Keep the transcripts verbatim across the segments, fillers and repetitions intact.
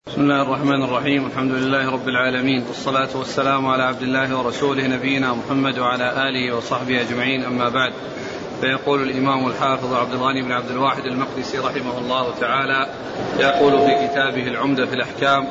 بسم الله الرحمن الرحيم. الحمد لله رب العالمين، والصلاة والسلام على عبد الله ورسوله نبينا محمد وعلى آله وصحبه أجمعين، أما بعد. فيقول الإمام الحافظ عبد الغني بن عبد الواحد المقدسي رحمه الله تعالى، يقول في كتابه العمدة في الأحكام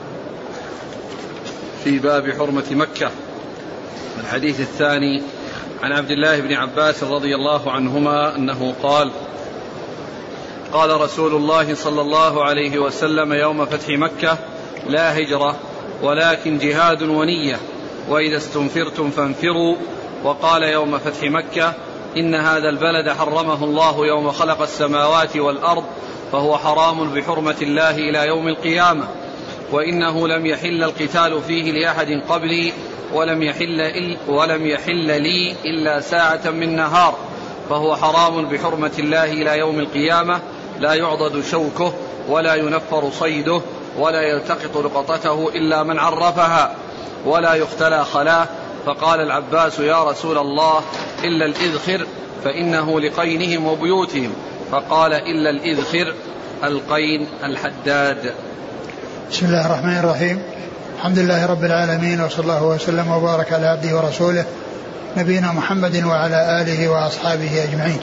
في باب حرمة مكة، الحديث الثاني، عن عبد الله بن عباس رضي الله عنهما أنه قال: قال رسول الله صلى الله عليه وسلم يوم فتح مكة: لا هجرة ولكن جهاد ونية، وإذا استنفرتم فانفروا. وقال يوم فتح مكة: إن هذا البلد حرمه الله يوم خلق السماوات والأرض، فهو حرام بحرمة الله إلى يوم القيامة، وإنه لم يحل القتال فيه لأحد قبلي، ولم يحل, ولم يحل لي إلا ساعة من نهار، فهو حرام بحرمة الله إلى يوم القيامة، لا يعضد شوكه ولا ينفر صيده ولا يلتقط لقطته إلا من عرفها، ولا يختلى خلاه. فقال العباس: يا رسول الله، إلا الإذخر فإنه لقينهم وبيوتهم. فقال: إلا الإذخر، القين الحداد. بسم الله الرحمن الرحيم. الحمد لله رب العالمين، وصلى الله وسلم وبارك على عبده ورسوله نبينا محمد وعلى آله وأصحابه أجمعين.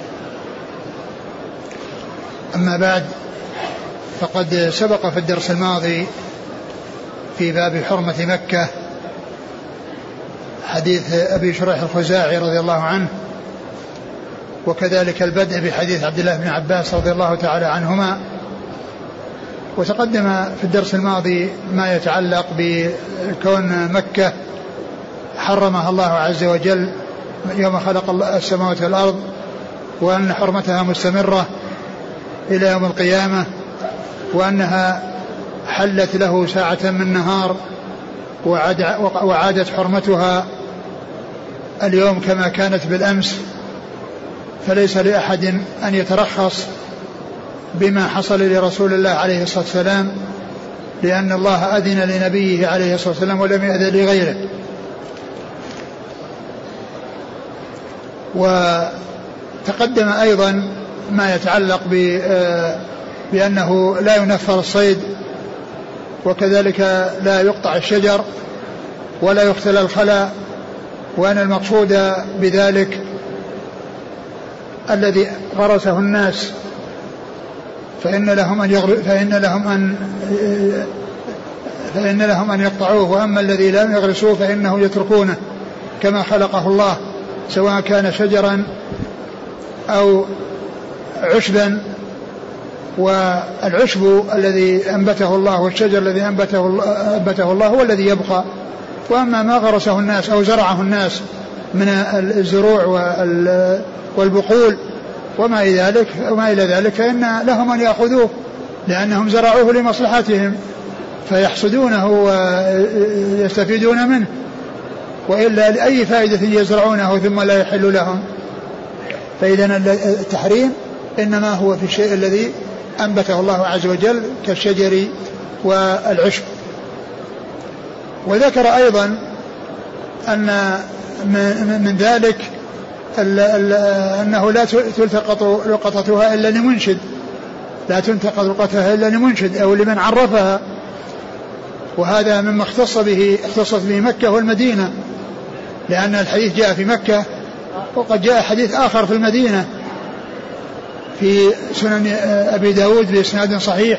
أما بعد، فقد سبق في الدرس الماضي في باب حرمة مكة حديث أبي شريح الخزاعي رضي الله عنه، وكذلك البدء بحديث عبد الله بن عباس رضي الله تعالى عنهما. وتقدم في الدرس الماضي ما يتعلق بكون مكة حرمها الله عز وجل يوم خلق السماوات والأرض، وأن حرمتها مستمرة إلى يوم القيامة، وأنها حلت له ساعة من نهار، وعادت حرمتها اليوم كما كانت بالأمس، فليس لأحد أن يترخص بما حصل لرسول الله عليه الصلاة والسلام، لأن الله أذن لنبيه عليه الصلاة والسلام ولم يأذن لغيره. وتقدم أيضا ما يتعلق بأنه لا ينفر الصيد، وكذلك لا يقطع الشجر ولا يختل الخلا، وأن المقصود بذلك الذي غرسه الناس فإن لهم أن يغر... فإن لهم أن فإن لهم أن يقطعوه، وأما الذي لم يغرسوه فإنه يتركونه كما خلقه الله، سواء كان شجرا أو عشبا. والعشب الذي أنبته الله والشجر الذي أنبته, أنبته الله هو الذي يبقى، وأما ما غرسه الناس أو زرعه الناس من الزروع والبقول وما إلى ذلك وما إلى ذلك فإن لهم أن يأخذوه، لأنهم زرعوه لمصلحتهم فيحصدونه ويستفيدون منه، وإلا لأي فائدة يزرعونه ثم لا يحل لهم. فإذا التحريم إنما هو في الشيء الذي أنبته الله عز وجل كالشجر والعشب. وذكر أيضا أن من ذلك أنه لا تلتقط لقطتها إلا لمنشد، لا تلتقط لقطتها إلا لمنشد أو لمن عرفها، وهذا مما اختص به اختصت به مكة والمدينة، لأن الحديث جاء في مكة وقد جاء حديث آخر في المدينة في سنن أبي داود بإسناد صحيح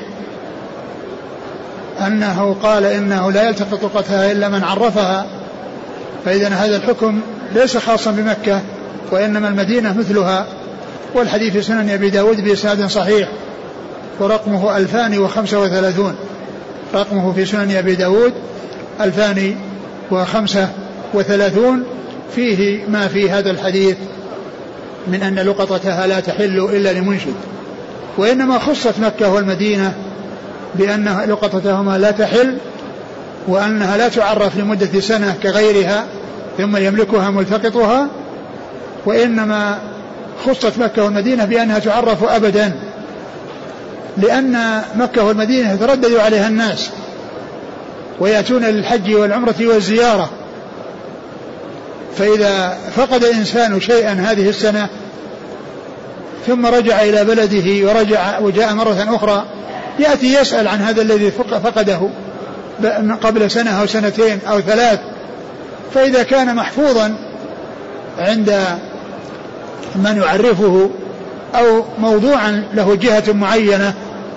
أنه قال إنه لا يلتقط لقطتها إلا من عرفها. فإذا هذا الحكم ليس خاصا بمكة، وإنما المدينة مثلها. والحديث في سنن أبي داود بإسناد صحيح، ورقمه ألفان وخمسة وثلاثون، رقمه في سنن أبي داود ألفان وخمسة وثلاثون، فيه ما في هذا الحديث من أن لقطتها لا تحل إلا لمنشد. وإنما خصت مكة والمدينة بأن لقطتهما لا تحل، وأنها لا تعرف لمدة سنة كغيرها ثم يملكها ملتقطها، وإنما خصت مكة والمدينة بأنها تعرف أبدا، لأن مكة والمدينة يتردد عليها الناس ويأتون للحج والعمرة والزيارة، فإذا فقد إنسان شيئا هذه السنة ثم رجع إلى بلده ورجع وجاء مرة أخرى يأتي يسأل عن هذا الذي فقده قبل سنة أو سنتين أو ثلاث، فإذا كان محفوظا عند من يعرفه أو موضوعا له جهة معينة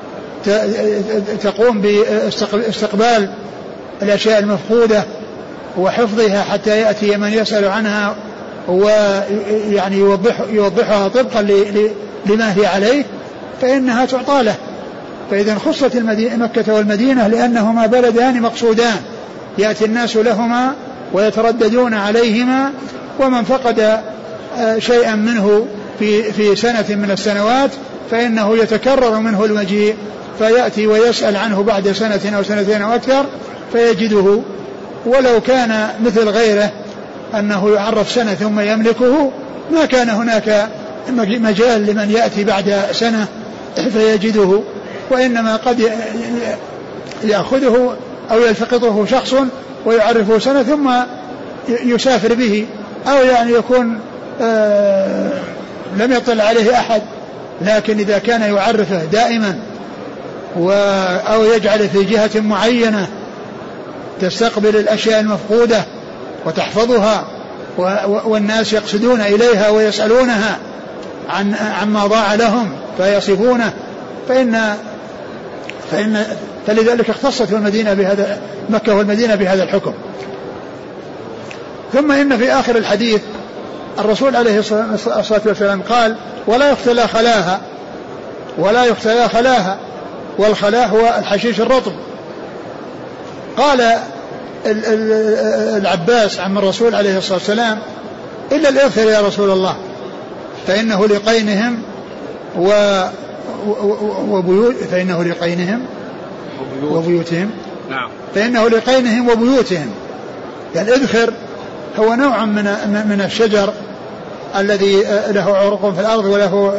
تقوم باستقبال الأشياء المفقودة وحفظها حتى يأتي من يسأل عنها ويعني يوضح يوضحها طبقا لما هي عليه، فإنها تعطى له. فإذا خصت مكة والمدينة لأنهما بلدان مقصودان يأتي الناس لهما ويترددون عليهما، ومن فقد شيئا منه في في سنة من السنوات فإنه يتكرر منه المجيء، فيأتي ويسأل عنه بعد سنة أو سنتين أو أكثر فيجده. ولو كان مثل غيره أنه يعرف سنة ثم يملكه ما كان هناك مجال لمن يأتي بعد سنة فيجده، وإنما قد يأخذه أو يلتقطه شخص ويعرفه سنة ثم يسافر به، أو يعني يكون آه لم يطلع عليه أحد، لكن إذا كان يعرفه دائما أو يجعل في جهة معينة تستقبل الأشياء المفقودة وتحفظها والناس يقصدون إليها ويسألونها عن عما ضاع لهم فيصفونه، فإن فإن فلذلك اختصت المدينة بهذا مكة والمدينة بهذا الحكم. ثم إن في آخر الحديث الرسول عليه الصلاة والسلام قال: ولا يختلى خلاها ولا يختلى خلاها، والخلاء هو الحشيش الرطب. قال العباس عم الرسول عليه الصلاة والسلام: إلا الإذخر يا رسول الله، فإنه لقينهم و وبيوت فإنه لقينهم وبيوتهم نعم فإنه لقينهم وبيوتهم. يعني الإذخر هو نوع من من الشجر الذي له عروق في الأرض وله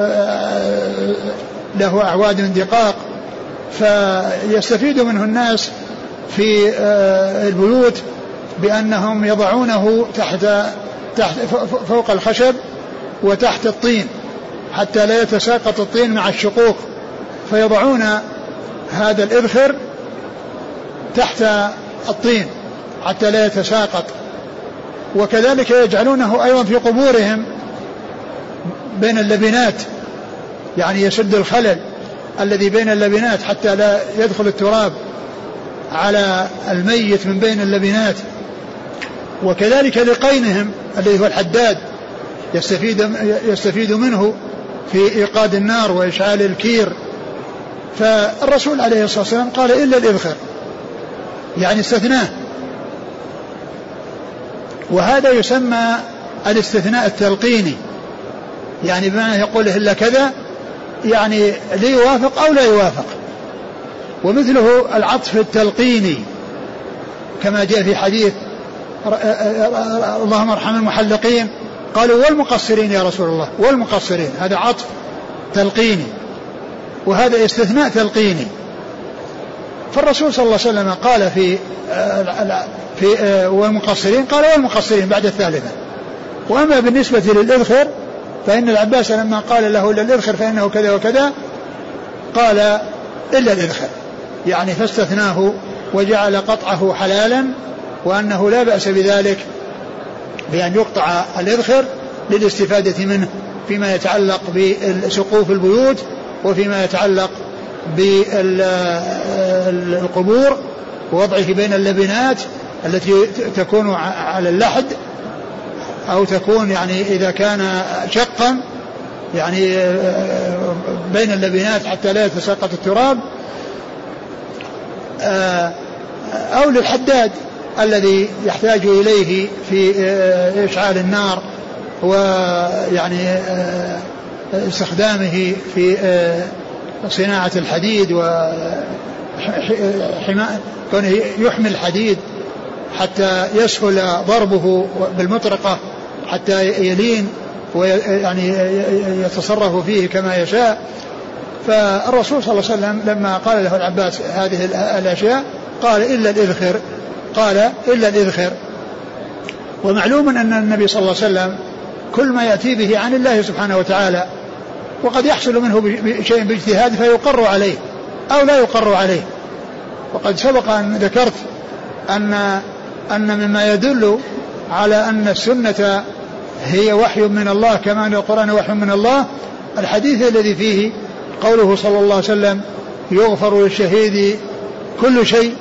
له أعواد دقاق، فيستفيد منه الناس في البيوت بأنهم يضعونه تحت تحت فوق الخشب وتحت الطين حتى لا يتساقط الطين مع الشقوق، فيضعون هذا الإذخر تحت الطين حتى لا يتساقط. وكذلك يجعلونه أيضا في قبورهم بين اللبنات، يعني يسد الخلل الذي بين اللبنات حتى لا يدخل التراب على الميت من بين اللبنات. وكذلك لقينهم الذي هو الحداد يستفيد, يستفيد منه في إيقاد النار وإشعال الكير. فالرسول عليه الصلاة والسلام قال: إلا الإذخر، يعني استثناء. وهذا يسمى الاستثناء التلقيني، يعني بمعنى يقوله إلا كذا، يعني ليوافق أو لا يوافق. ومثله العطف التلقيني كما جاء في حديث اللهم ارحم المحلقين، قالوا والمقصرين يا رسول الله، والمقصرين، هذا عطف تلقيني وهذا استثناء تلقيني. فالرسول صلى الله عليه وسلم قال في في والمقصرين، قال والمقصرين بعد الثالثة. وأما بالنسبة للإذخر فإن العباس لما قال له إلا الإذخر فإنه كذا وكذا قال إلا الإذخر، يعني فاستثناه وجعل قطعه حلالا، وأنه لا بأس بذلك بأن يقطع الإذخر للاستفادة منه فيما يتعلق بسقوف البيوت وفيما يتعلق بالقبور ووضعه بين اللبنات التي تكون على اللحد أو تكون يعني إذا كان شقا يعني بين اللبنات حتى لا يتساقط التراب، أو للحداد الذي يحتاج إليه في إشعال النار ويعني استخدامه في صناعة الحديد وكونه يحمل الحديد حتى يسهل ضربه بالمطرقة حتى يلين ويعني يتصرف فيه كما يشاء. فالرسول صلى الله عليه وسلم لما قال له العباس هذه الأشياء قال إلا الإذخر، قال إلا الإذخر. ومعلوم أن النبي صلى الله عليه وسلم كل ما يأتي به عن الله سبحانه وتعالى، وقد يحصل منه شيء باجتهاد فيقر عليه، أو لا يقر عليه. وقد سبق أن ذكرت أن أن مما يدل على أن السنة هي وحي من الله كما أن القرآن وحي من الله الحديث الذي فيه قوله صلى الله عليه وسلم يغفر للشهيد كل شيء.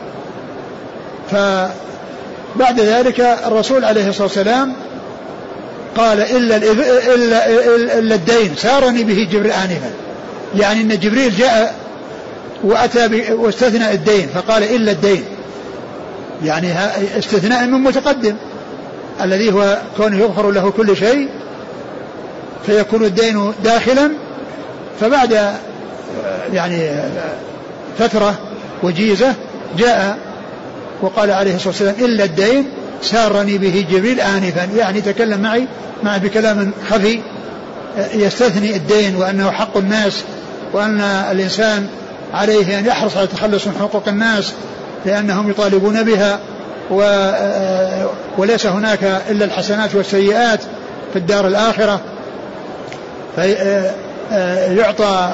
فبعد ذلك الرسول عليه الصلاة والسلام قال إلا, إلا, إلا الدين سارني به جبريل آنفا، يعني أن جبريل جاء وأتى واستثنى الدين فقال إلا الدين، يعني استثناء من متقدم الذي هو كونه يغفر له كل شيء فيكون الدين داخلا. فبعد يعني فترة وجيزة جاء وقال عليه الصلاة والسلام إلا الدين سارني به جبريل آنفا، يعني تكلم معي مع بكلام خفي يستثني الدين وأنه حق الناس وأن الإنسان عليه أن يحرص على التخلص من حقوق الناس لأنهم يطالبون بها، وليس هناك إلا الحسنات والسيئات في الدار الآخرة، فيعطى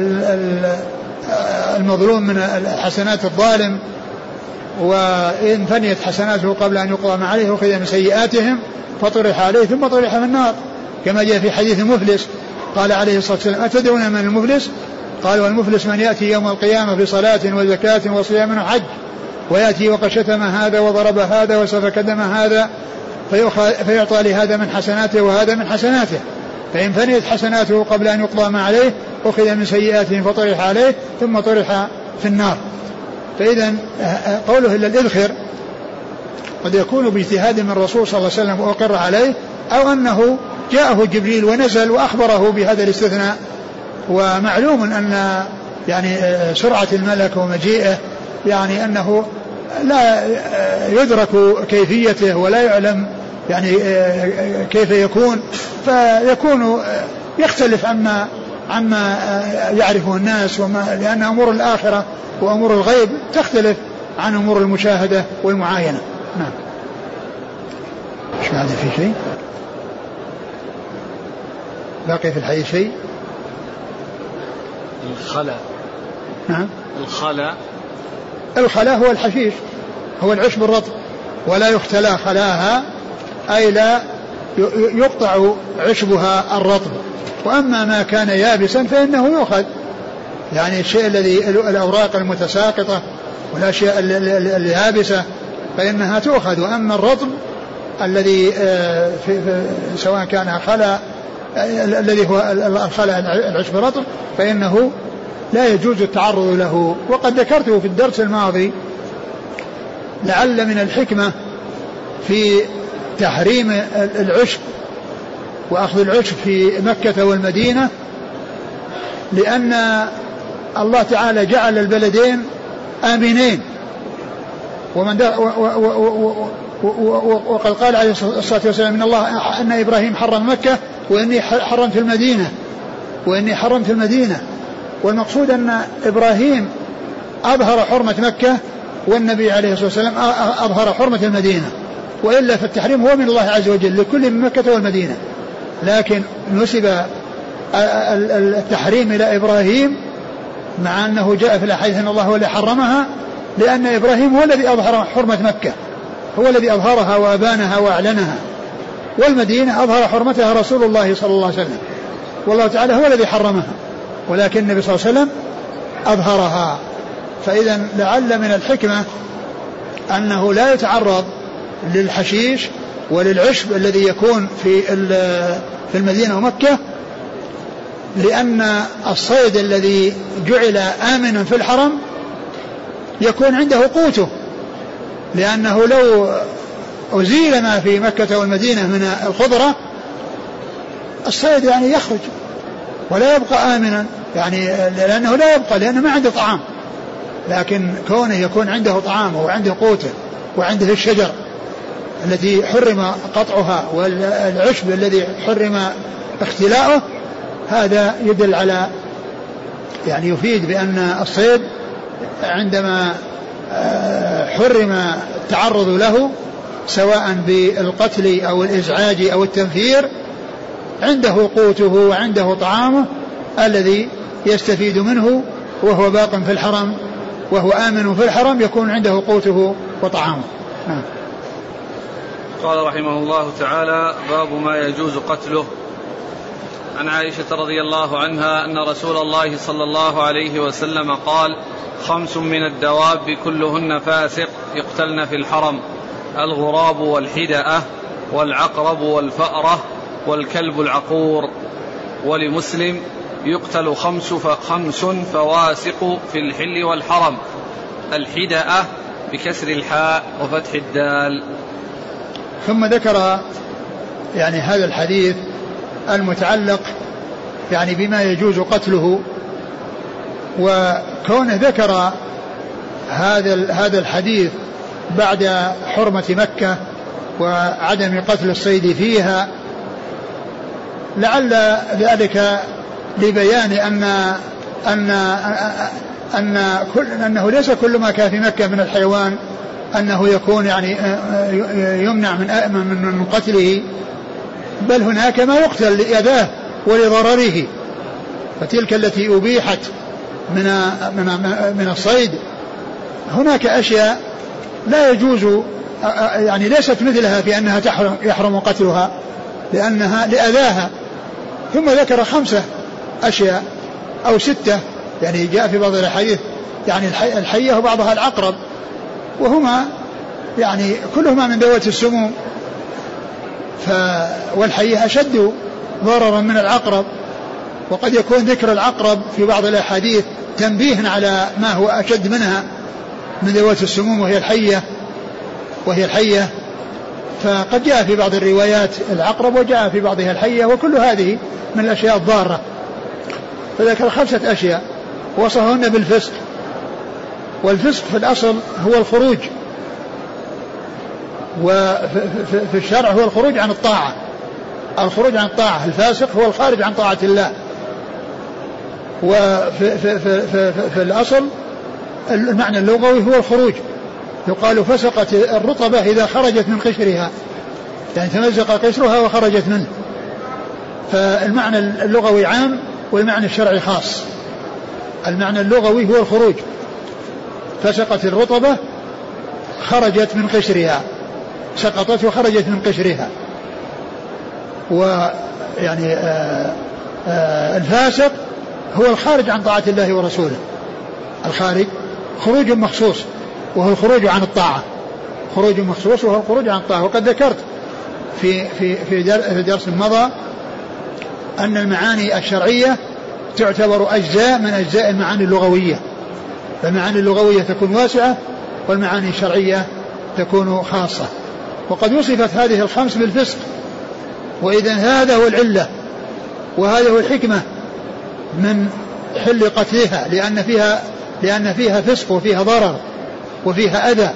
المظلوم من الحسنات الظالم، وإن فنيت حسناته قبل أن يقضى ما عليه أخذ من سيئاتهم فطرح عليه ثم طرح من النار كما جاء في حديث المفلس. قال عليه الصلاة والسلام أتدرون من المفلس؟ قال والمفلس من يأتي يوم القيامة بصلاة وزكاة وصيام وحج ويأتي وقد شتم هذا وضرب هذا وسفك دم هذا فيعطى لهذا من حسناته وهذا من حسناته، فإن فنيت حسناته قبل أن يقضى ما عليه أخذ من سيئاته فطرح عليه ثم طرح في النار. فإذا قوله إلا الإذخر قد يكون باجتهاد من الرسول صلى الله عليه وسلم وأقر عليه، أو أنه جاءه جبريل ونزل وأخبره بهذا الاستثناء. ومعلوم أن يعني سرعة الملك ومجيئه يعني أنه لا يدرك كيفيته ولا يعلم يعني كيف يكون، فيكون يختلف عما عما يعرفه الناس، وما لأن أمور الآخرة وأمور الغيب تختلف عن أمور المشاهدة والمعاينة. نعم. مش بعد في شيء باقي في الحديث شيء؟ الخلا. نعم. الخلا الخلا هو الحشيش، هو العشب الرطب، ولا يختلى خلاها أي لا يقطع عشبها الرطب. وأما ما كان يابسا فإنه يؤخذ، يعني الشيء الذي الأوراق المتساقطة والأشياء اليابسة فإنها تؤخذ. وأما الرطب الذي سواء كان خلا الذي هو الخلا العشب الرطب فإنه لا يجوز التعرض له. وقد ذكرته في الدرس الماضي لعل من الحكمة في تحريم العشب وأخذ العشب في مكة والمدينة لأن الله تعالى جعل البلدين آمنين، ومن وقد قال عليه الصلاة والسلام من الله أن إبراهيم حرم مكة وإني حرمت المدينة وإني حرمت المدينة. والمقصود أن إبراهيم أظهر حرمة مكة والنبي عليه الصلاة والسلام أظهر حرمة المدينة، وإلا فالتحريم هو من الله عز وجل لكل من مكة والمدينة، لكن نسب التحريم إلى إبراهيم مع أنه جاء في الأحاديث أن الله هو الذي حرمها، لأن إبراهيم هو الذي أظهر حرمة مكة، هو الذي أظهرها وأبانها وأعلنها، والمدينة أظهر حرمتها رسول الله صلى الله عليه وسلم، والله تعالى هو الذي حرمها، ولكن النبي صلى الله عليه وسلم أظهرها. فإذا لعل من الحكمة أنه لا يتعرض للحشيش وللعشب الذي يكون في في المدينة ومكة، لأن الصيد الذي جعل آمنا في الحرم يكون عنده قوته، لأنه لو أزيل ما في مكة والمدينة من الخضرة الصيد يعني يخرج ولا يبقى آمنا، يعني لأنه لا يبقى لأنه ما عنده طعام، لكن كونه يكون عنده طعامه وعنده قوته وعنده الشجر التي حرم قطعها والعشب الذي حرم اختلاؤه، هذا يدل على يعني يفيد بأن الصيد عندما حرم التعرض له سواء بالقتل أو الإزعاج أو التنفير عنده قوته وعنده طعامه الذي يستفيد منه وهو باق في الحرم وهو آمن في الحرم يكون عنده قوته وطعامه. نعم. قال رحمه الله تعالى: باب ما يجوز قتله. عن عائشة رضي الله عنها أن رسول الله صلى الله عليه وسلم قال: خمس من الدواب كلهن فاسق يقتلن في الحرم: الغراب والحدأة والعقرب والفأرة والكلب العقور. ولمسلم: يقتل خمس فخمس فواسق في الحل والحرم: الحدأة بكسر الحاء وفتح الدال. ثم ذكر يعني هذا الحديث المتعلق يعني بما يجوز قتله، وكونه ذكر هذا هذا الحديث بعد حرمة مكة وعدم قتل الصيد فيها لعل ذلك لبيان أن أن أن كل أنه ليس كل ما كان في مكة من الحيوان أنه يكون يعني يمنع من من قتله، بل هناك ما يقتل لأذاه ولضرره. فتلك التي أبيحت من من من الصيد هناك أشياء لا يجوز يعني ليست مثلها في أنها تحرم يحرم قتلها لأنها لأذاها. ثم ذكر خمسة أشياء أو ستة يعني جاء في بعض الحديث يعني الحية وبعضها العقرب، وهما يعني كلهما من ذوات السموم، ف والحية أشد ضررا من العقرب. وقد يكون ذكر العقرب في بعض الأحاديث تنبيه على ما هو أشد منها من ذوات السموم وهي الحية وهي الحية فقد جاء في بعض الروايات العقرب وجاء في بعضها الحية، وكل هذه من الأشياء الضارة. فذكر خمسة أشياء وصفهن بالفسق، والفسق في الأصل هو الخروج، وفي الشرع هو الخروج عن الطاعة. الخروج عن الطاعة، الفاسق هو الخارج عن طاعة الله. وفي في في في في الأصل المعنى اللغوي هو الخروج، يقال فسقت الرطبة إذا خرجت من قشرها، يعني تمزق قشرها وخرجت منه. فالمعنى اللغوي عام والمعنى الشرعي خاص. المعنى اللغوي هو الخروج، فسقت الرطبة خرجت من قشرها، سقطت وخرجت من قشرها. ويعني آآ آآ الفاسق هو الخارج عن طاعة الله ورسوله، الخارج خروج مخصوص وهو الخروج عن الطاعة، خروج مخصوص وهو الخروج عن الطاعة. وقد ذكرت في في في درس مضى أن المعاني الشرعية تعتبر أجزاء من أجزاء المعاني اللغوية، فالمعاني اللغوية تكون واسعة والمعاني الشرعية تكون خاصة. وقد وصفت هذه الخمس بالفسق، وإذا هذا هو العلة وهذا هو الحكمة من حل قتلها، لأن فيها لأن فيها فسق وفيها ضرر وفيها أذى،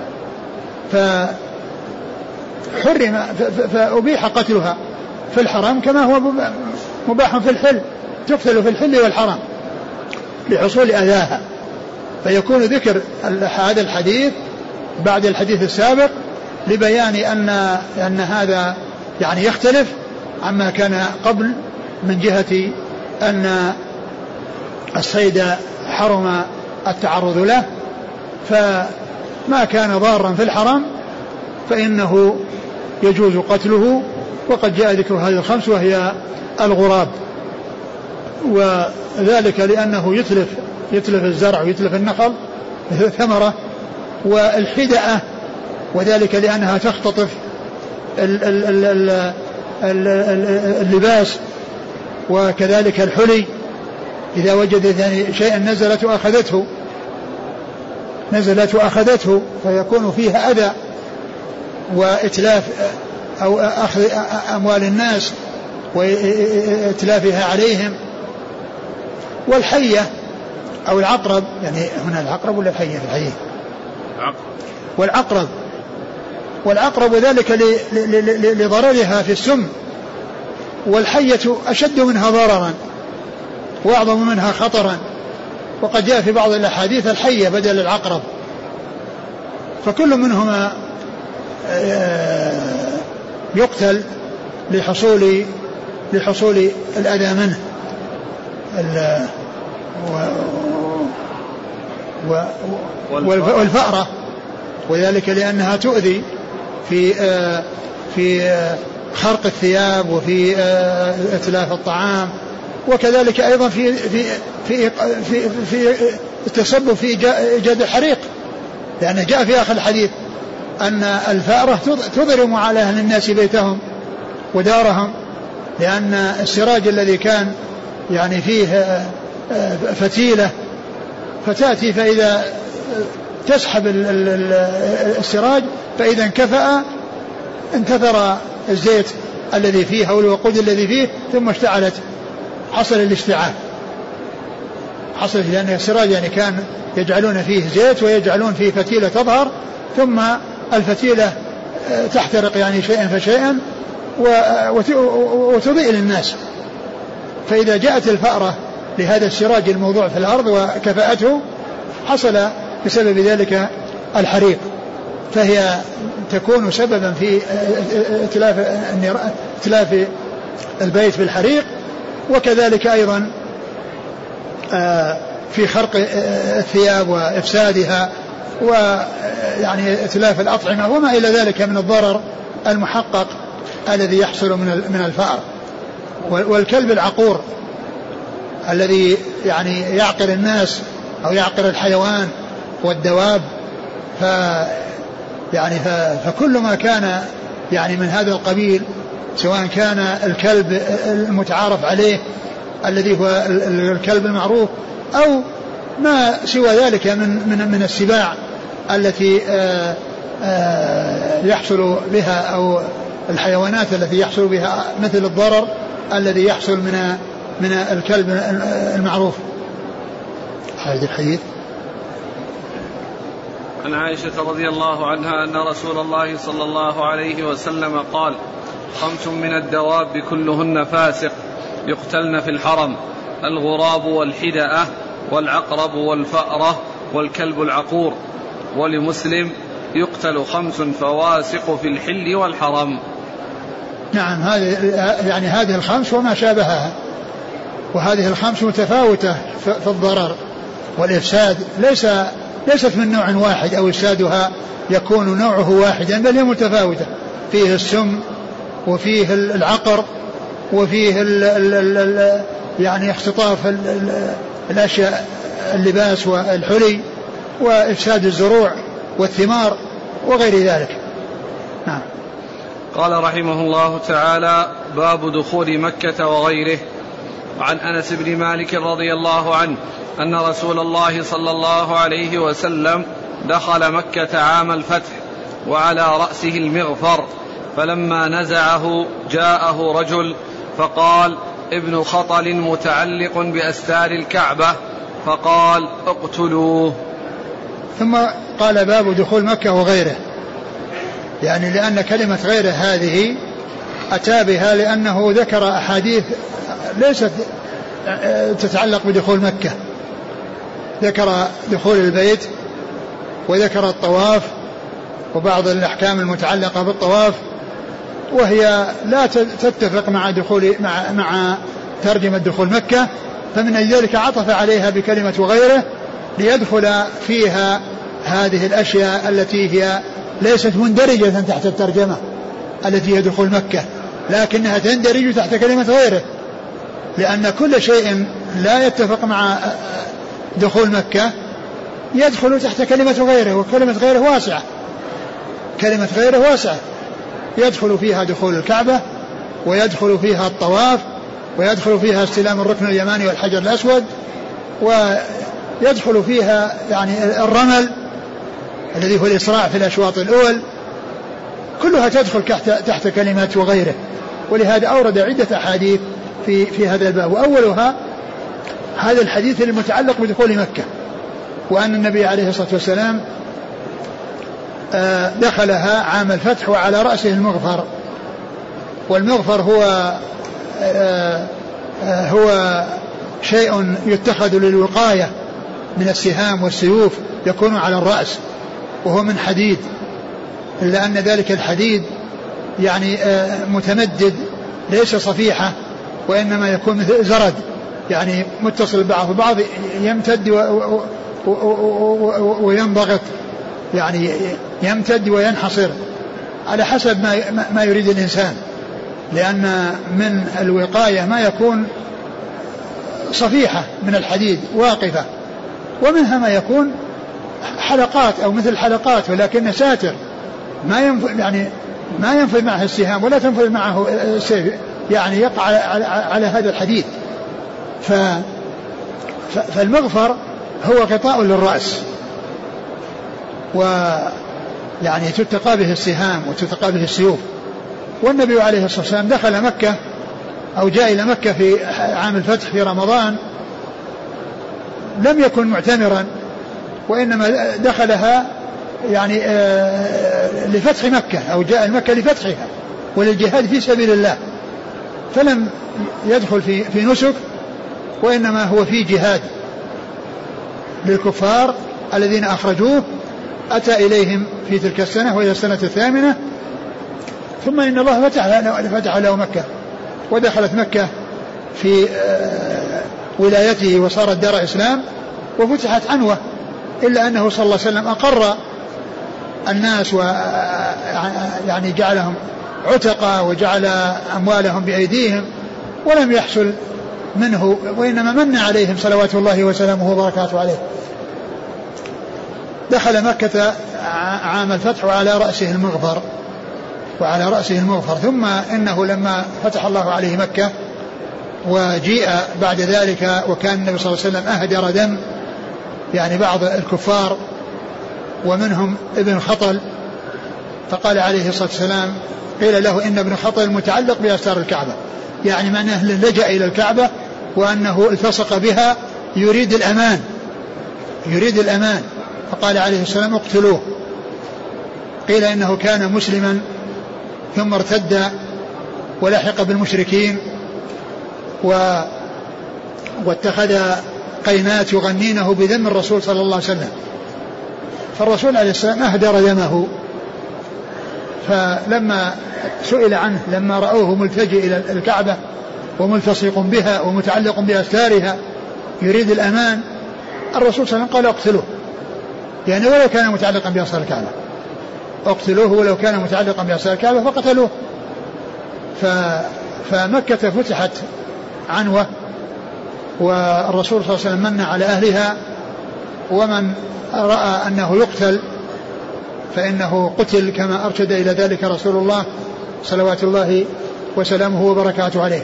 فحرم فأبيح قتلها في الحرم كما هو مباح في الحل، تقتل في الحل والحرم لحصول أذاها. فيكون ذكر هذا الحديث بعد الحديث السابق لبيان أن أن هذا يعني يختلف عما كان قبل من جهة أن الصيد حرم التعرض له، فما كان ضارا في الحرم فإنه يجوز قتله. وقد جاء ذكر هذه الخمس وهي الغراب، وذلك لأنه يتلف يتلف الزرع ويتلف النخل ثمرة، والحدأة وذلك لأنها تختطف اللباس، وكذلك الحلي إذا وجدت يعني شيئا نزلت وأخذته نزلت وأخذته فيكون فيها أذى وإتلاف أو أخذ أموال الناس وإتلافها عليهم. والحية أو العقرب، يعني هنا العقرب ولا الحية؟ الحية والعقرب والعقرب ذلك لضررها في السم، والحية أشد منها ضررا وأعظم منها خطرا. وقد جاء في بعض الأحاديث الحية بدل العقرب، فكل منهما يقتل لحصول لحصول الأذى منه. والفأرة، وذلك لأنها تؤذي في في خرق الثياب وفي إتلاف الطعام، وكذلك أيضا في في في في, في التسبب في إيجاد الحريق، لأن جاء في آخر الحديث أن الفأرة تضرم على أهل الناس بيتهم ودارهم، لأن السراج الذي كان يعني فيه فتيلة فتأتي فإذا تسحب السراج فإذا انكفأ انتثر الزيت الذي فيه أو الوقود الذي فيه ثم اشتعلت، حصل الاشتعال، حصل لأن السراج يعني كان يجعلون فيه زيت ويجعلون فيه فتيلة تظهر ثم الفتيلة تحترق يعني شيئا فشيئا وتضيء للناس. فإذا جاءت الفأرة لهذا السراج الموضوع في الأرض وكفأته حصل بسبب ذلك الحريق، فهي تكون سببا في اتلاف اتلاف البيت بالحريق، وكذلك أيضا في خرق الثياب وإفسادها ويعني اتلاف الأطعمة وما إلى ذلك من الضرر المحقق الذي يحصل من الفأر. والكلب العقور الذي يعني يعقر الناس أو يعقر الحيوان والدواب، ف يعني فكل ما كان يعني من هذا القبيل، سواء كان الكلب المتعارف عليه الذي هو الكلب المعروف أو ما سوى ذلك من من من السباع التي آآ آآ يحصل بها أو الحيوانات التي يحصل بها مثل الضرر الذي يحصل من من الكلب المعروف. هذا الحديث عن عائشة رضي الله عنها أن رسول الله صلى الله عليه وسلم قال: خمس من الدواب كلهن فاسق يقتلن في الحرم: الغراب والحدأة والعقرب والفأرة والكلب العقور. ولمسلم: يقتل خمس فواسق في الحل والحرم. نعم، هذه يعني هذه الخمس وما شابهها، وهذه الخمس متفاوتة في الضرر والإفساد، ليس ليست من نوع واحد أو إفسادها يكون نوعه واحدا، بل هي متفاوتة، فيه السم وفيه العقر وفيه ال ال ال يعني اختطاف ال ال الأشياء اللباس والحلي وإفساد الزروع والثمار وغير ذلك. نعم. قال رحمه الله تعالى: باب دخول مكة وغيره. وعن أنس بن مالك رضي الله عنه أن رسول الله صلى الله عليه وسلم دخل مكة عام الفتح وعلى رأسه المغفر، فلما نزعه جاءه رجل فقال: ابن خطل متعلق بأستار الكعبة، فقال: اقتلوه. ثم قال: باب دخول مكة وغيره، يعني لأن كلمة غيره هذه أتى بها لأنه ذكر أحاديث ليست تتعلق بدخول مكة، ذكر دخول البيت وذكر الطواف وبعض الأحكام المتعلقة بالطواف، وهي لا تتفق مع دخول مع, مع ترجمة دخول مكة، فمن أجل ذلك عطف عليها بكلمة وغيره ليدخل فيها هذه الأشياء التي هي ليست مندرجة تحت الترجمة التي هي دخول مكة، لكنها تندرج تحت كلمة غيره، لأن كل شيء لا يتفق مع دخول مكة يدخل تحت كلمة غيره، وكلمة غيره واسعة، كلمة غيره واسعة، يدخل فيها دخول الكعبة ويدخل فيها الطواف ويدخل فيها استلام الركن اليماني والحجر الأسود ويدخل فيها يعني الرمل الذي هو الإسراع في الأشواط الأول، كلها تدخل تحت كلمة وغيره. ولهذا أورد عدة أحاديث في, في هذا الباب، وأولها هذا الحديث المتعلق بدخول مكة، وأن النبي عليه الصلاة والسلام دخلها عام الفتح وعلى رأسه المغفر، والمغفر هو هو شيء يتخذ للوقاية من السهام والسيوف، يكون على الرأس وهو من حديد، إلا أن ذلك الحديد يعني متمدد ليس صفيحة، وإنما يكون مثل زرد يعني متصل بعض بعض يمتد وينضغط يعني يمتد وينحصر على حسب ما, ما يريد الإنسان، لأن من الوقاية ما يكون صفيحة من الحديد واقفة، ومنها ما يكون حلقات أو مثل حلقات ولكن ساتر ما ينفذ يعني ما ينفذ معه السهام ولا تنفذ معه السيف، يعني يقع على, على, على هذا الحديد. ف فالمغفر هو غطاء للرأس، ويعني تتقى به السهام وتتقى به السيوف. والنبي عليه الصلاة والسلام دخل مكة أو جاء إلى مكة في عام الفتح في رمضان، لم يكن معتمرا، وإنما دخلها يعني لفتح مكة، أو جاء مكة لفتحها وللجهاد في سبيل الله، فلم يدخل في في نسك، وإنما هو في جهاد للكفار الذين أخرجوه. أتى إليهم في تلك السنة وهي السنة الثامنة، ثم إن الله فتح فتح له مكة، ودخلت مكة في ولايته وصارت دار إسلام وفتحت عنوة، إلا أنه صلى الله عليه وسلم أقر الناس ويعني جعلهم عتقا وجعل أموالهم بأيديهم، ولم يحصل منه، وإنما من عليهم صلوات الله وسلامه وبركاته عليه. دخل مكة عام الفتح وعلى رأسه المغفر وعلى رأسه المغفر ثم إنه لما فتح الله عليه مكة وجيء بعد ذلك، وكان النبي صلى الله عليه وسلم أهدر دم يعني بعض الكفار ومنهم ابن خطل، فقال عليه الصلاة والسلام قيل له إن ابن خطل متعلق بأستار الكعبة، يعني معناه لجأ إلى الكعبة وأنه التصق بها يريد الأمان يريد الأمان فقال عليه السلام اقتلوه. قيل إنه كان مسلما ثم ارتد ولحق بالمشركين و... واتخذ قينات يغنينه بذم الرسول صلى الله عليه وسلم، فالرسول عليه السلام أهدر دمه. فلما سئل عنه لما رأوه ملتجئ إلى الكعبة وملتصق بها ومتعلق بأستارها يريد الأمان، الرسول صلى الله عليه وسلم قال اقتلوه، يعني ولو كان متعلقا بأستار الكعبة اقتلوه ولو كان متعلقا بأستار الكعبة فقتلوه. ف... فمكة فتحت عنوة، والرسول صلى الله عليه وسلم من على أهلها، ومن رأى أنه يقتل فإنه قتل كما أرشد إلى ذلك رسول الله صلوات الله وسلامه وبركاته عليه.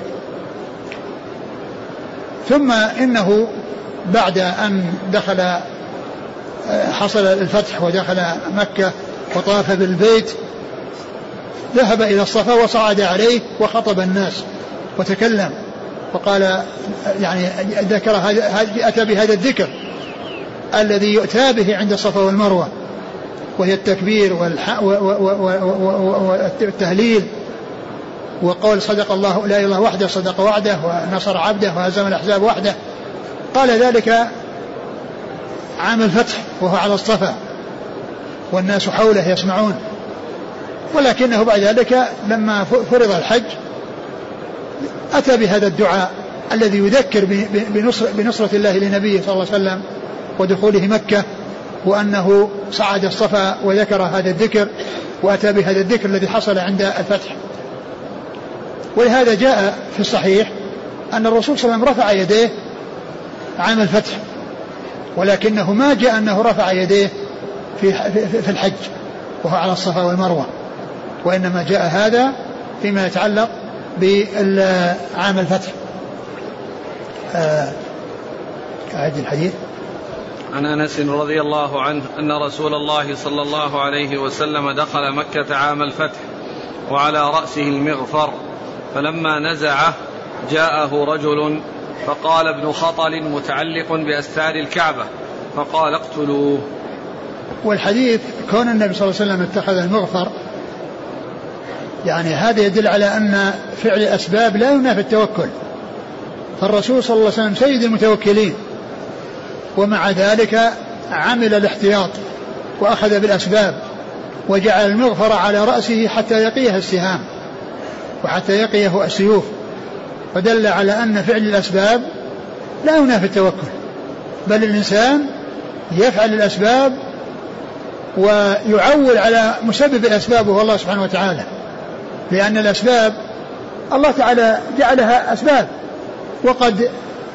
ثم إنه بعد أن دخل حصل الفتح ودخل مكة وطاف بالبيت ذهب إلى الصفا وصعد عليه وخطب الناس وتكلم وقال يعني ذكر هذا، أتى بهذا الذكر الذي يؤتى به عند الصفا والمروة، وهي التكبير والتهليل وقول صدق الله لا إله إلا وحده صدق وعده ونصر عبده وهزم الأحزاب وحده. قال ذلك عام الفتح وهو على الصفا والناس حوله يسمعون، ولكنه بعد ذلك لما فرض الحج أتى بهذا الدعاء الذي يذكر بنصر بنصرة الله لنبيه صلى الله عليه وسلم ودخوله مكة، وأنه صعد الصفا وذكر هذا الذكر وأتى بهذا الذكر الذي حصل عند الفتح. ولهذا جاء في الصحيح أن الرسول صلى الله عليه وسلم رفع يديه عام الفتح، ولكنه ما جاء أنه رفع يديه في في الحج وهو على الصفا والمروة، وإنما جاء هذا فيما يتعلق بعام الفتح. أعد الحديث. عن أنس رضي الله عنه أن رسول الله صلى الله عليه وسلم دخل مكة عام الفتح وعلى رأسه المغفر، فلما نزعه جاءه رجل فقال ابن خطل متعلق بأستار الكعبة، فقال اقتلوه. والحديث كون النبي صلى الله عليه وسلم اتخذ المغفر يعني هذا يدل على أن فعل الأسباب لا ينافي التوكل، فالرسول صلى الله عليه وسلم سيد المتوكلين، ومع ذلك عمل الاحتياط وأخذ بالأسباب وجعل المغفر على رأسه حتى يقيه السهام وحتى يقيه السيوف، فدل على أن فعل الأسباب لا ينافي التوكل، بل الإنسان يفعل الأسباب ويعول على مسبب الأسباب وهو الله سبحانه وتعالى، لأن الأسباب الله تعالى جعلها أسباب، وقد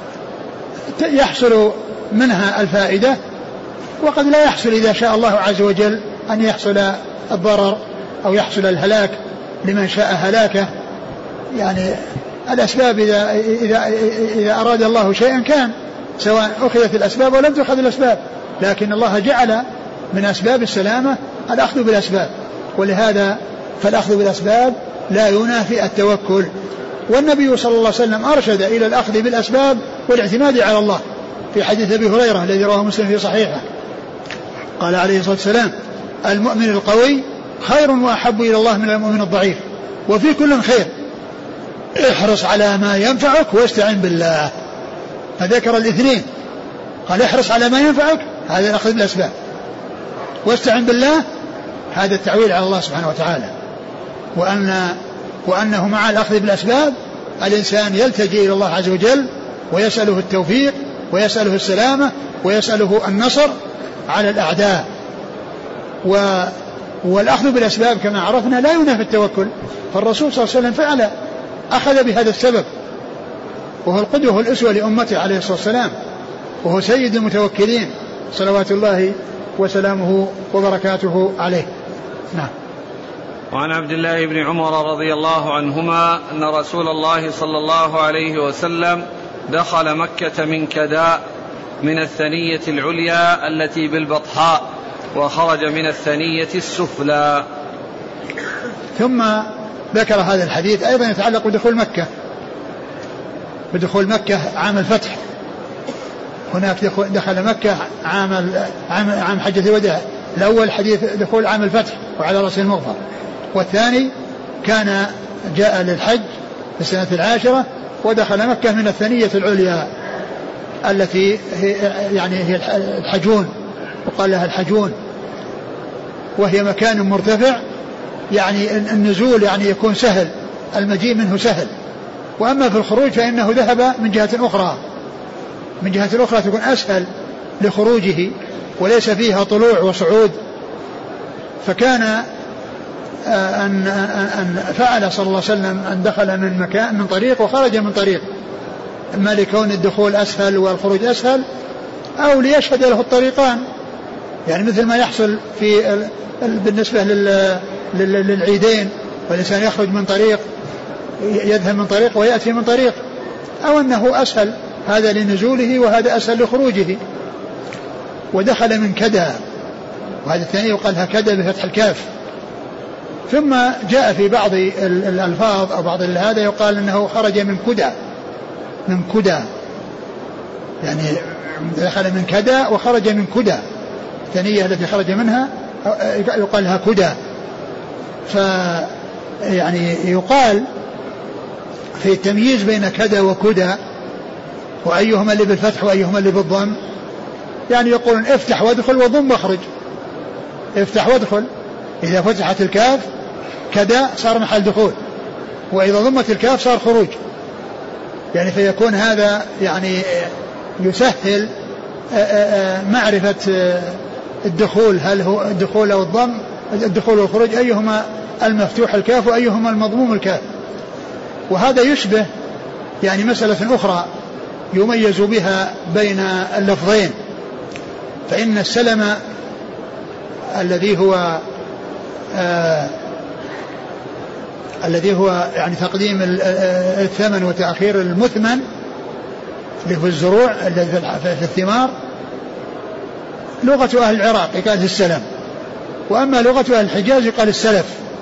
يحصل منها الفائدة وقد لا يحصل إذا شاء الله عز وجل أن يحصل الضرر أو يحصل الهلاك لمن شاء هلاكه. يعني الأسباب إذا, إذا, إذا أراد الله شيئا كان، سواء أخذت الأسباب ولم تأخذ الأسباب، لكن الله جعل من أسباب السلامة الأخذ بالأسباب، ولهذا فالأخذ بالأسباب لا ينافي التوكل. والنبي صلى الله عليه وسلم أرشد إلى الأخذ بالأسباب والاعتماد على الله في حديث أبي هريرة الذي رواه مسلم في صحيحه، قال عليه الصلاة والسلام: المؤمن القوي خير وأحب إلى الله من المؤمن الضعيف، وفي كل خير، احرص على ما ينفعك واستعن بالله. فذكر الاثنين، قال احرص على ما ينفعك، هذا الأخذ بالأسباب، واستعن بالله، هذا التعويل على الله سبحانه وتعالى. وأن وأنه مع الأخذ بالأسباب الإنسان يلتجئ إلى الله عز وجل ويسأله التوفيق ويسأله السلامة ويسأله النصر على الأعداء. و والأخذ بالأسباب كما عرفنا لا ينافي التوكل، فالرسول صلى الله عليه وسلم فعل أخذ بهذا السبب، وهو القدوة والأسوة لأمته عليه الصلاة والسلام، وهو سيد المتوكلين صلوات الله وسلامه وبركاته عليه. نعم. وعن عبد الله بن عمر رضي الله عنهما أن رسول الله صلى الله عليه وسلم دخل مكة من كداء من الثنية العليا التي بالبطحاء، وخرج من الثنية السفلى. ثم ذكر هذا الحديث أيضا يتعلق بدخول مكة، بدخول مكة عام الفتح. هناك دخل مكة عام عام حجة الوداع، الأول حديث دخول عام الفتح وعلى رأس المغفر، والثاني كان جاء للحج في السنة العاشرة ودخل مكة من الثنية العليا التي هي يعني هي الحجون، وقال لها الحجون، وهي مكان مرتفع، يعني النزول يعني يكون سهل، المجيء منه سهل. وأما في الخروج فإنه ذهب من جهة أخرى، من جهة أخرى تكون أسهل لخروجه وليس فيها طلوع وصعود. فكان أن أن فعل صلى الله عليه وسلم أن دخل من مكان من طريق وخرج من طريق، إما لكون الدخول أسهل والخروج أسهل، أو ليشهد له الطريقان، يعني مثل ما يحصل في بالنسبة للعيدين، والإنسان يخرج من طريق يذهب من طريق ويأتي من طريق، أو أنه أسهل هذا لنزوله وهذا أسهل لخروجه. ودخل من كدا، وهذا الثاني يقال هكذا بفتح الكاف. ثم جاء في بعض الألفاظ أو بعض هذا يقال أنه خرج من كدا، من كدا يعني دخل من كدا وخرج من كدا، الثانية التي خرج منها يقال لها كدا. فيعني يقال في التمييز بين كدا وكدا وأيهما اللي بالفتح وأيهما اللي بالضم، يعني يقولون افتح وادخل وضم واخرج، افتح وادخل، إذا فتحت الكاف كدا صار محل دخول، وإذا ضمت الكاف صار خروج، يعني فيكون هذا يعني يسهل معرفة الدخول، هل هو الدخول أو الضم، الدخول والخروج أيهما المفتوح الكاف وأيهما المضموم الكاف. وهذا يشبه يعني مسألة أخرى يميز بها بين اللفظين، فإن السلم الذي هو آه الذي هو يعني تقديم الثمن وتأخير المثمن اللي هو الزروع الذي في الثمار، لغة أهل العراق يقال السلم، وأما لغة أهل الحجاز يقال السلف.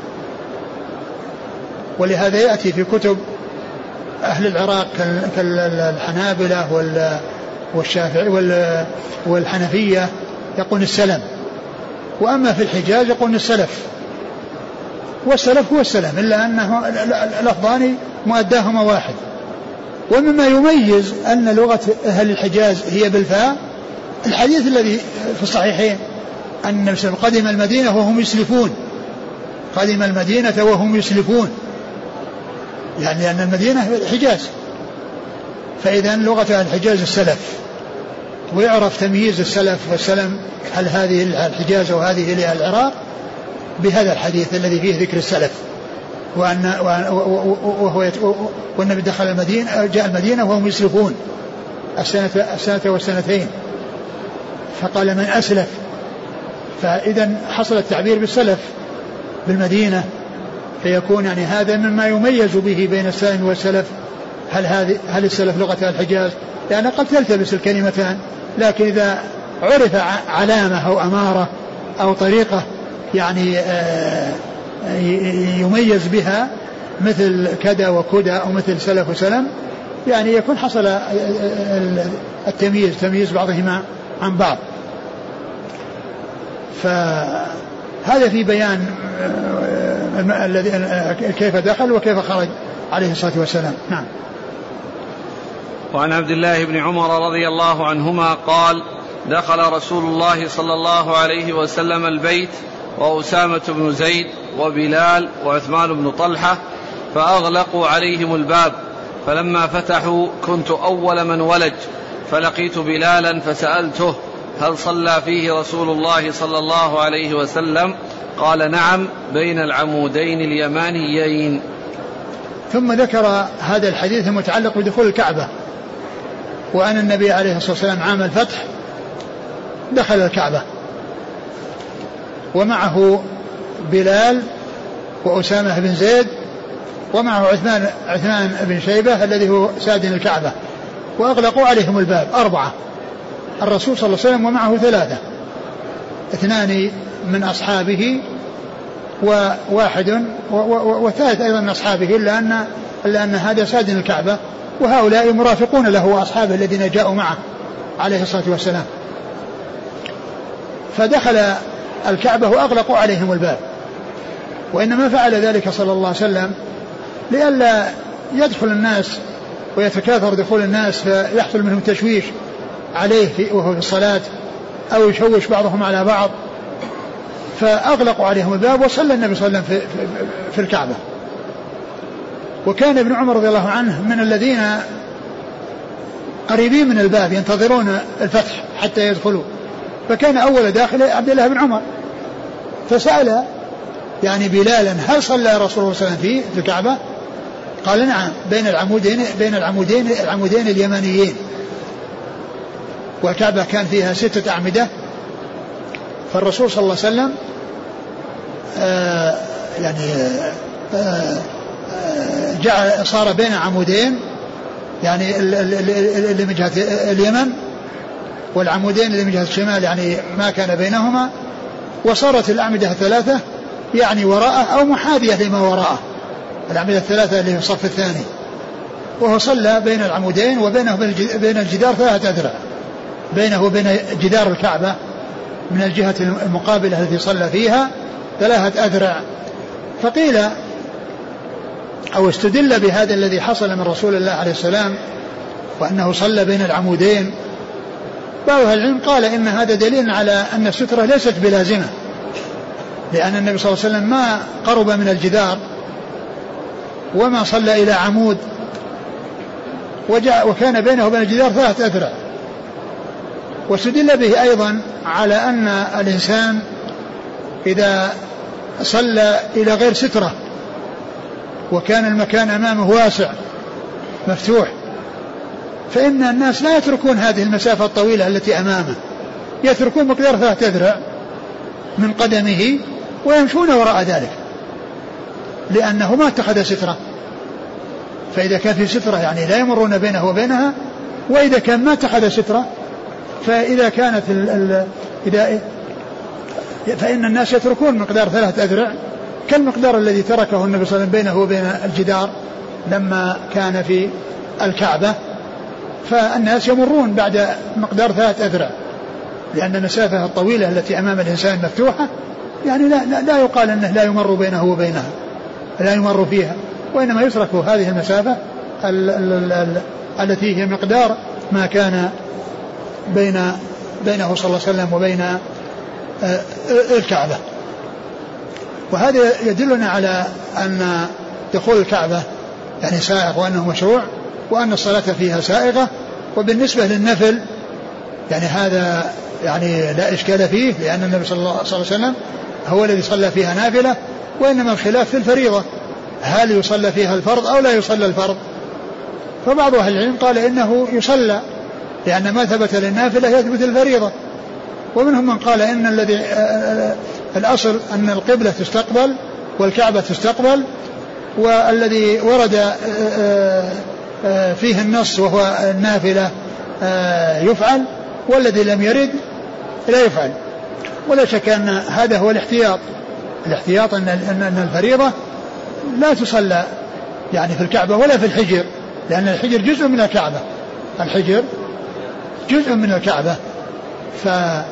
ولهذا يأتي في كتب أهل العراق كالحنابلة والشافعي والحنفية يقول السلم، وأما في الحجاز يقول السلف. والسلف هو السلم، إلا أنه لفظان مؤداهما واحد. ومما يميز أن لغة أهل الحجاز هي بالفاء الحديث الذي في الصحيحين أن قدم المدينة وهم يسلفون، قدم المدينة وهم يسلفون، يعني لأن المدينة الحجاز، فإذا لغة أهل الحجاز السلف، ويعرف تمييز السلف والسلم، هل هذه الحجاز وهذه إلى العراق، بهذا الحديث الذي فيه ذكر السلف، وأن وهو والنبي دخل المدينة جاء المدينة وهم يسلفون السنة, السنة والسنتين، فقال من أسلف، فإذا حصل التعبير بالسلف بالمدينة، فيكون يعني هذا مما يميز به بين السلف والسلف. هل هذه هل السلف لغة الحجاز؟ لأن قد تلتبس الكلمتان، لكن إذا عرف علامة أو أمارة أو طريقة يعني يميز بها مثل كذا وكذا أو مثل سلف وسلم، يعني يكون حصل التمييز، تمييز بعضهما عن بعض. فهذا في بيان الذي كيف دخل وكيف خرج عليه الصلاة والسلام. نعم. وعن عبد الله بن عمر رضي الله عنهما قال: دخل رسول الله صلى الله عليه وسلم البيت وأسامة بن زيد وبلال وعثمان بن طلحة فأغلقوا عليهم الباب، فلما فتحوا كنت أول من ولج، فلقيت بلالا فسألته: هل صلى فيه رسول الله صلى الله عليه وسلم؟ قال: نعم، بين العمودين اليمانيين. ثم ذكر هذا الحديث المتعلق بدخول الكعبة، وأن النبي عليه الصلاة والسلام عام الفتح دخل الكعبة ومعه بلال وأسامة بن زيد ومعه عثمان, عثمان بن شيبة الذي هو سادن الكعبة، وأغلقوا عليهم الباب أربعة، الرسول صلى الله عليه وسلم ومعه ثلاثة، اثنان من أصحابه وواحد وثالث أيضا من أصحابه، إلا أن, إلا أن هذا سادن الكعبة، وهؤلاء مرافقون له وأصحابه الذين جاءوا معه عليه الصلاة والسلام. فدخل الكعبة وأغلقوا عليهم الباب، وإنما فعل ذلك صلى الله عليه وسلم لئلا يدخل الناس ويتكاثر دخول الناس فيحصل منهم تشويش عليه وهو في الصلاة، أو يشوش بعضهم على بعض، فأغلقوا عليهم الباب وصلى النبي صلى الله عليه وسلم في, في, في الكعبة. وكان ابن عمر رضي الله عنه من الذين قريبين من الباب ينتظرون الفتح حتى يدخلوا، فكان أول داخل عبد الله بن عمر، فسأل يعني بلالا: هل صلى رسول الله صلى الله عليه وسلم في الكعبة؟ قال: نعم، بين العمودين بين العمودين العمودين اليمانيين. والكعبة كان فيها ستة أعمدة، فالرسول صلى الله عليه وسلم آه يعني آه آه جعل صار بين عمودين، يعني اللي من جهة اليمن، والعمودين اللي من جهة الشمال يعني ما كان بينهما، وصارت الأعمدة الثلاثة يعني وراءه أو محاذية لما وراءه، الأعمدة الثلاثة اللي في الصف الثاني، وهو صلى بين العمودين وبينه بين الجدار ثلاثة أذرع، بينه وبين جدار الكعبة من الجهة المقابلة التي صلى فيها ثلاثة أذرع. فقيل أو استدل بهذا الذي حصل من رسول الله عليه السلام وأنه صلى بين العمودين. بعض أهل العلم قال إن هذا دليل على أن السترة ليست بلازمة، لأن النبي صلى الله عليه وسلم ما قرب من الجدار وما صلى إلى عمود، وجاء وكان بينه وبين الجدار ثلاثة أذرع. واستدل به أيضا على أن الإنسان إذا صلى إلى غير سترة وكان المكان أمامه واسع مفتوح، فإن الناس لا يتركون هذه المسافة الطويلة التي أمامه، يتركون مقدار ثلاثة أذرع من قدمه ويمشون وراء ذلك، لأنه ما اتخذ سترة. فإذا كان في سترة يعني لا يمرون بينه وبينها، وإذا كان ما اتخذ سترة فإذا كانت ال ال إذا فإن الناس يتركون مقدار ثلاثة أذرع كالمقدار الذي تركه النبي صلى الله عليه وسلم بينه وبين الجدار لما كان في الكعبة، فالناس يمرون بعد مقدار ثلاثة أذرع، لأن المسافة الطويلة التي أمام الإنسان مفتوحة يعني لا, لا, لا يقال أنه لا يمر بينه وبينها، لا يمر فيها، وإنما يترك هذه المسافة ال ال ال التي هي مقدار ما كان بين بينه صلى الله عليه وسلم وبين الكعبة. وهذا يدلنا على أن دخول الكعبة يعني سائغ وأنه مشروع، وأن الصلاة فيها سائغة. وبالنسبة للنفل يعني هذا يعني لا إشكال فيه، لأن النبي صلى الله عليه وسلم هو الذي صلى فيها نافلة، وإنما الخلاف في الفريضة، هل يصلى فيها الفرض أو لا يصلى الفرض. فبعض أهل العلم قال إنه يصلى، لأن ما ثبت للنافلة يثبت الفريضة. ومنهم من قال إن الذي الأصل أن القبلة تستقبل والكعبة تستقبل، والذي ورد فيه النص وهو النافلة يفعل، والذي لم يرد لا يفعل. ولا شك أن هذا هو الاحتياط الاحتياط أن أن الفريضة لا تصلى يعني في الكعبة ولا في الحجر، لأن الحجر جزء من الكعبة الحجر جزء من الكعبة. ف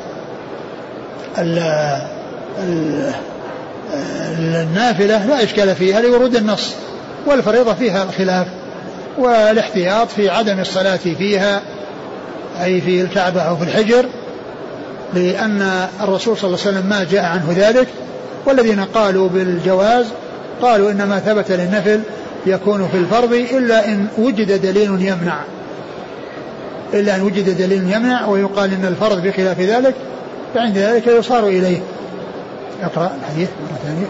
النافلة لا إشكال فيها لورود النص، والفريضة فيها الخلاف والاحتياط في عدم الصلاة فيها، أي في الكعبة أو في الحجر، لأن الرسول صلى الله عليه وسلم ما جاء عنه ذلك. والذين قالوا بالجواز قالوا إنما ثبت للنفل يكون في الفرض إلا إن وجد دليل يمنع إلا أن وجد دليل يمنع ويقال إن الفرض بخلاف ذلك، فعند ذلك يصار إليه. اقرأ الحديث مرة ثانية.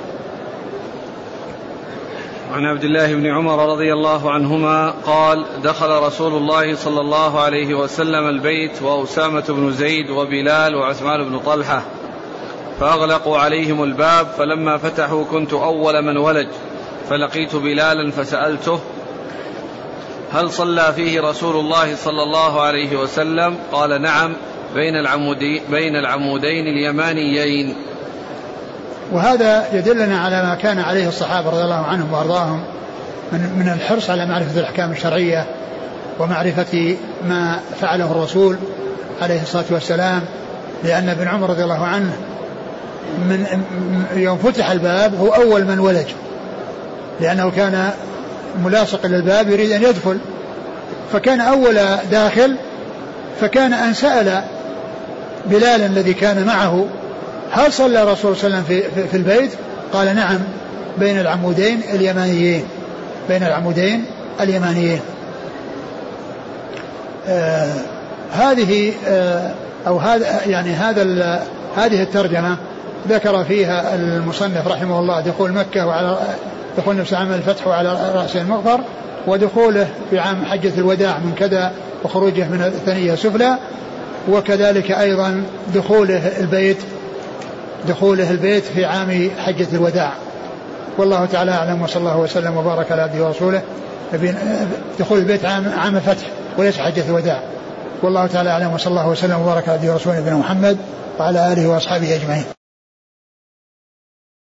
عن عبد الله بن عمر رضي الله عنهما قال: دخل رسول الله صلى الله عليه وسلم البيت وأسامة بن زيد وبلال وعثمان بن طلحة، فأغلقوا عليهم الباب، فلما فتحوا كنت أول من ولج، فلقيت بلالا فسألته: هل صلى فيه رسول الله صلى الله عليه وسلم؟ قال: نعم، بين العمودين, بين العمودين اليمانيين. وهذا يدلنا على ما كان عليه الصحابة رضي الله عنهم وأرضاهم من, من الحرص على معرفة الأحكام الشرعية ومعرفة ما فعله الرسول عليه الصلاة والسلام. لأن ابن عمر رضي الله عنه من يوم فتح الباب هو أول من ولج، لأنه كان ملاصق للباب يريد أن يدخل، فكان أول داخل، فكان أن سأل بلال الذي كان معه: هل صلى الرسول صلى الله عليه وسلم في, في, في البيت؟ قال: نعم، بين العمودين اليمانيين بين العمودين اليمانيين. آه هذه آه أو هذا يعني هذا هذه الترجمة ذكر فيها المصنف رحمه الله دخول مكة وعلى دخول نفس عام الفتح وعلى رأس المغفر، ودخوله في عام حجة الوداع من كذا، وخروجه من الثنية السفلى، وكذلك أيضا دخوله البيت دخوله البيت في عام حجة الوداع. والله تعالى أعلم، وصلى الله وسلم وبارك على عبده ورسوله. دخول البيت عام عام الفتح وليس حجة الوداع. والله تعالى أعلم، وصلى الله وسلم وبارك على عبده ورسوله نبينا محمد وعلى آله وأصحابه أجمعين.